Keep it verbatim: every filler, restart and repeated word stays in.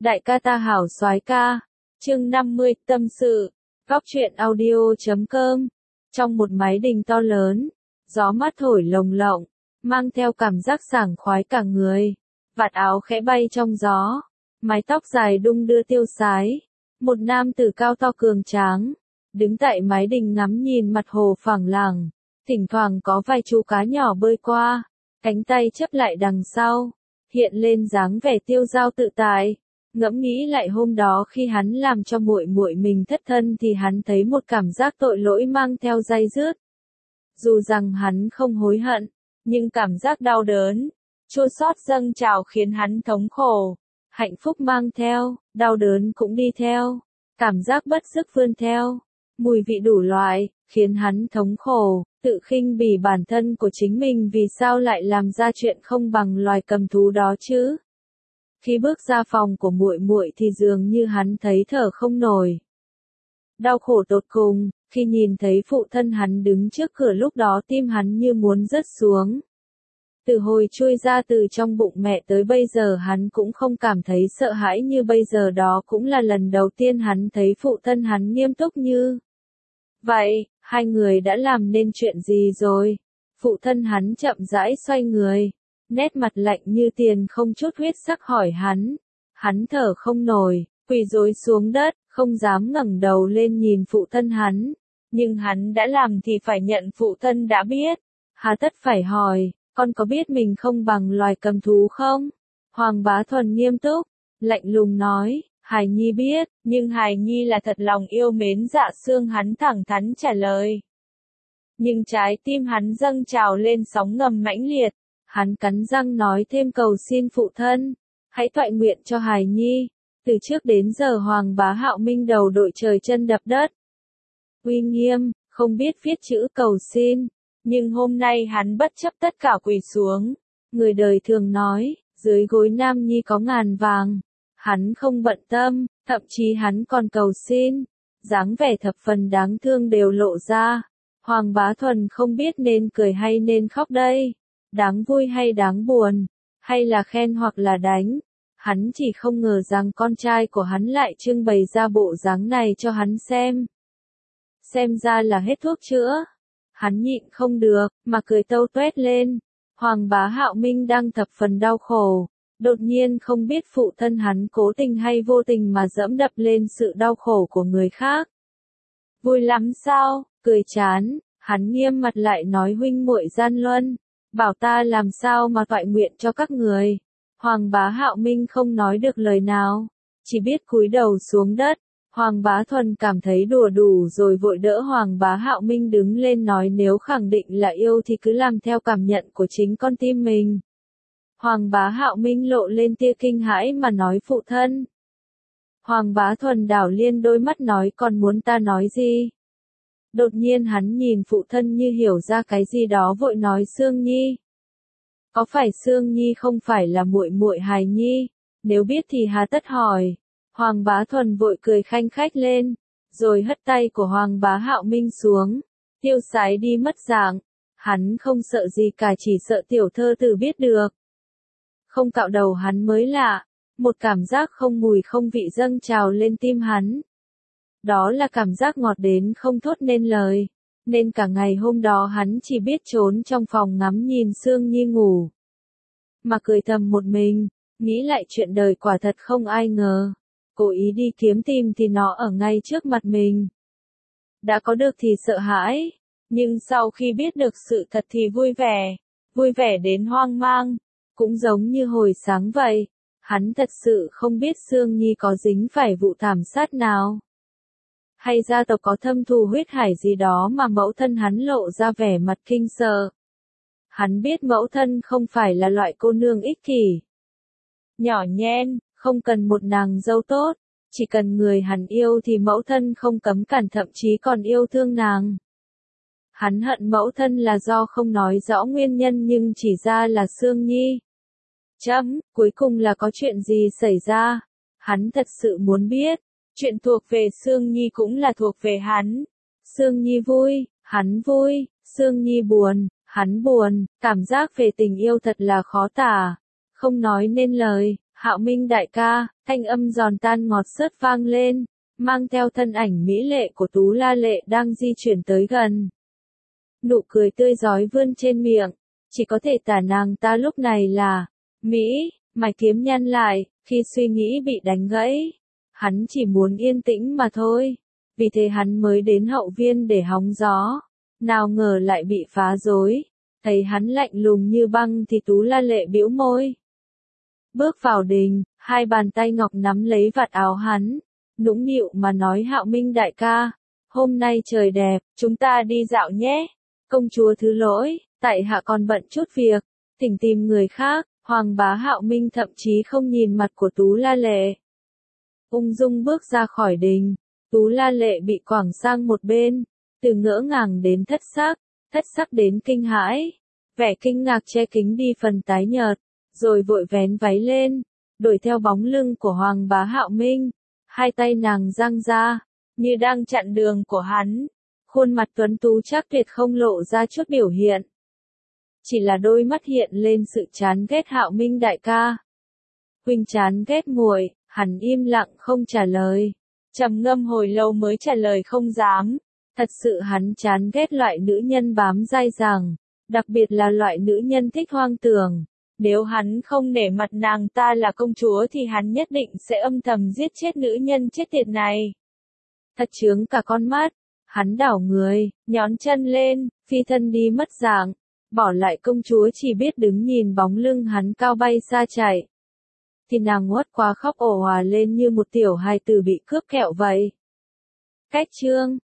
Đại ca ta hảo soái ca. Chương năm mươi, tâm sự. Góc truyện audio chấm com. Trong một mái đình to lớn, gió mát thổi lồng lộng, mang theo cảm giác sảng khoái cả người. Vạt áo khẽ bay trong gió, mái tóc dài đung đưa tiêu sái. Một nam tử cao to cường tráng, đứng tại mái đình ngắm nhìn mặt hồ phẳng lặng, thỉnh thoảng có vài chú cá nhỏ bơi qua, cánh tay chắp lại đằng sau, hiện lên dáng vẻ tiêu dao tự tại. Ngẫm nghĩ lại hôm đó khi hắn làm cho muội muội mình thất thân thì hắn thấy một cảm giác tội lỗi mang theo day dứt. Dù rằng hắn không hối hận, nhưng cảm giác đau đớn, chua xót dâng trào khiến hắn thống khổ. Hạnh phúc mang theo, đau đớn cũng đi theo, cảm giác bất sức vươn theo, mùi vị đủ loại, khiến hắn thống khổ, tự khinh bỉ bản thân của chính mình vì sao lại làm ra chuyện không bằng loài cầm thú đó chứ. Khi bước ra phòng của muội muội thì dường như hắn thấy thở không nổi. Đau khổ tột cùng, khi nhìn thấy phụ thân hắn đứng trước cửa lúc đó tim hắn như muốn rớt xuống. Từ hồi chui ra từ trong bụng mẹ tới bây giờ hắn cũng không cảm thấy sợ hãi như bây giờ, đó cũng là lần đầu tiên hắn thấy phụ thân hắn nghiêm túc như vậy. Hai người đã làm nên chuyện gì rồi? Phụ thân hắn chậm rãi xoay người, nét mặt lạnh như tiền không chút huyết sắc hỏi hắn. Hắn thở không nổi, quỳ rối xuống đất, không dám ngẩng đầu lên nhìn phụ thân hắn. Nhưng hắn đã làm thì phải nhận, phụ thân đã biết. Hà tất phải hỏi, con có biết mình không bằng loài cầm thú không? Hoàng Bá Thuần nghiêm túc, lạnh lùng nói, Hài Nhi biết, nhưng Hài Nhi là thật lòng yêu mến Dạ Xương, hắn thẳng thắn trả lời. Nhưng trái tim hắn dâng trào lên sóng ngầm mãnh liệt, hắn cắn răng nói thêm cầu xin phụ thân, hãy toại nguyện cho Hài Nhi. Từ trước đến giờ Hoàng Bá Hạo Minh đầu đội trời chân đập đất, uy nghiêm, không biết viết chữ cầu xin. Nhưng hôm nay hắn bất chấp tất cả quỳ xuống. Người đời thường nói, dưới gối nam nhi có ngàn vàng. Hắn không bận tâm, thậm chí hắn còn cầu xin. Dáng vẻ thập phần đáng thương đều lộ ra. Hoàng Bá Thuần không biết nên cười hay nên khóc đây. Đáng vui hay đáng buồn, hay là khen hoặc là đánh. Hắn chỉ không ngờ rằng con trai của hắn lại trưng bày ra bộ dáng này cho hắn xem. Xem ra là hết thuốc chữa. Hắn nhịn không được, mà cười tâu tuét lên. Hoàng Bá Hạo Minh đang thập phần đau khổ. Đột nhiên không biết phụ thân hắn cố tình hay vô tình mà dẫm đập lên sự đau khổ của người khác. Vui lắm sao? Cười chán, hắn nghiêm mặt lại nói huynh muội gian luân. Bảo ta làm sao mà toại nguyện cho các người. Hoàng Bá Hạo Minh không nói được lời nào, chỉ biết cúi đầu xuống đất. Hoàng Bá Thuần cảm thấy đùa đủ rồi vội đỡ Hoàng Bá Hạo Minh đứng lên nói nếu khẳng định là yêu thì cứ làm theo cảm nhận của chính con tim mình. Hoàng Bá Hạo Minh lộ lên tia kinh hãi mà nói phụ thân. Hoàng Bá Thuần đảo liên đôi mắt nói còn muốn ta nói gì? Đột nhiên hắn nhìn phụ thân như hiểu ra cái gì đó vội nói Sương Nhi. Có phải Sương Nhi không phải là muội muội Hài Nhi? Nếu biết thì hà tất hỏi. Hoàng Bá Thuần vội cười khanh khách lên, rồi hất tay của Hoàng Bá Hạo Minh xuống, tiêu sái đi mất dạng. Hắn không sợ gì cả, chỉ sợ tiểu thơ tử biết được. Không cạo đầu hắn mới lạ, một cảm giác không mùi không vị dâng trào lên tim hắn. Đó là cảm giác ngọt đến không thốt nên lời, nên cả ngày hôm đó hắn chỉ biết trốn trong phòng ngắm nhìn Sương Nhi ngủ. Mà cười thầm một mình, nghĩ lại chuyện đời quả thật không ai ngờ. Cố ý đi kiếm tìm thì nó ở ngay trước mặt mình. Đã có được thì sợ hãi, nhưng sau khi biết được sự thật thì vui vẻ, vui vẻ đến hoang mang, cũng giống như hồi sáng vậy. Hắn thật sự không biết Sương Nhi có dính phải vụ thảm sát nào, hay gia tộc có thâm thù huyết hải gì đó mà mẫu thân hắn lộ ra vẻ mặt kinh sợ. Hắn biết mẫu thân không phải là loại cô nương ích kỷ, nhỏ nhen. Không cần một nàng dâu tốt, chỉ cần người hắn yêu thì mẫu thân không cấm cản, thậm chí còn yêu thương nàng. Hắn hận mẫu thân là do không nói rõ nguyên nhân nhưng chỉ ra là Sương Nhi. Chấm, cuối cùng là có chuyện gì xảy ra? Hắn thật sự muốn biết. Chuyện thuộc về Sương Nhi cũng là thuộc về hắn. Sương Nhi vui, hắn vui. Sương Nhi buồn, hắn buồn. Cảm giác về tình yêu thật là khó tả, không nói nên lời. Hạo Minh đại ca, thanh âm giòn tan ngọt xớt vang lên, mang theo thân ảnh mỹ lệ của Tú La Lệ đang di chuyển tới gần. Nụ cười tươi rói vươn trên miệng, chỉ có thể tả nàng ta lúc này là Mỹ, mày kiếm nhăn lại, khi suy nghĩ bị đánh gãy. Hắn chỉ muốn yên tĩnh mà thôi, vì thế hắn mới đến hậu viên để hóng gió, nào ngờ lại bị phá rối. Thấy hắn lạnh lùng như băng thì Tú La Lệ bĩu môi. Bước vào đình, hai bàn tay ngọc nắm lấy vạt áo hắn, nũng nịu mà nói Hạo Minh đại ca, hôm nay trời đẹp, chúng ta đi dạo nhé. Công chúa thứ lỗi, tại hạ còn bận chút việc, thỉnh tìm người khác. Hoàng bá Hạo Minh thậm chí không nhìn mặt của Tú La Lệ. Ung dung bước ra khỏi đình, Tú La Lệ bị quẳng sang một bên, từ ngỡ ngàng đến thất sắc, thất sắc đến kinh hãi, vẻ kinh ngạc che kính đi phần tái nhợt, rồi vội vén váy lên, đuổi theo bóng lưng của Hoàng bá Hạo Minh, hai tay nàng dang ra, như đang chặn đường của hắn, khuôn mặt tuấn tú chắc tuyệt không lộ ra chút biểu hiện. Chỉ là đôi mắt hiện lên sự chán ghét Hạo Minh đại ca. Huynh chán ghét muội, hắn im lặng không trả lời. Trầm ngâm hồi lâu mới trả lời không dám. Thật sự hắn chán ghét loại nữ nhân bám dai dẳng, đặc biệt là loại nữ nhân thích hoang tưởng. Nếu hắn không nể mặt nàng ta là công chúa thì hắn nhất định sẽ âm thầm giết chết nữ nhân chết tiệt này. Thật chướng cả con mắt, hắn đảo người, nhón chân lên, phi thân đi mất dạng. Bỏ lại công chúa chỉ biết đứng nhìn bóng lưng hắn cao bay xa chạy. Thì nàng uất quá khóc ồ òa lên như một tiểu hài tử bị cướp kẹo vậy. Cách chương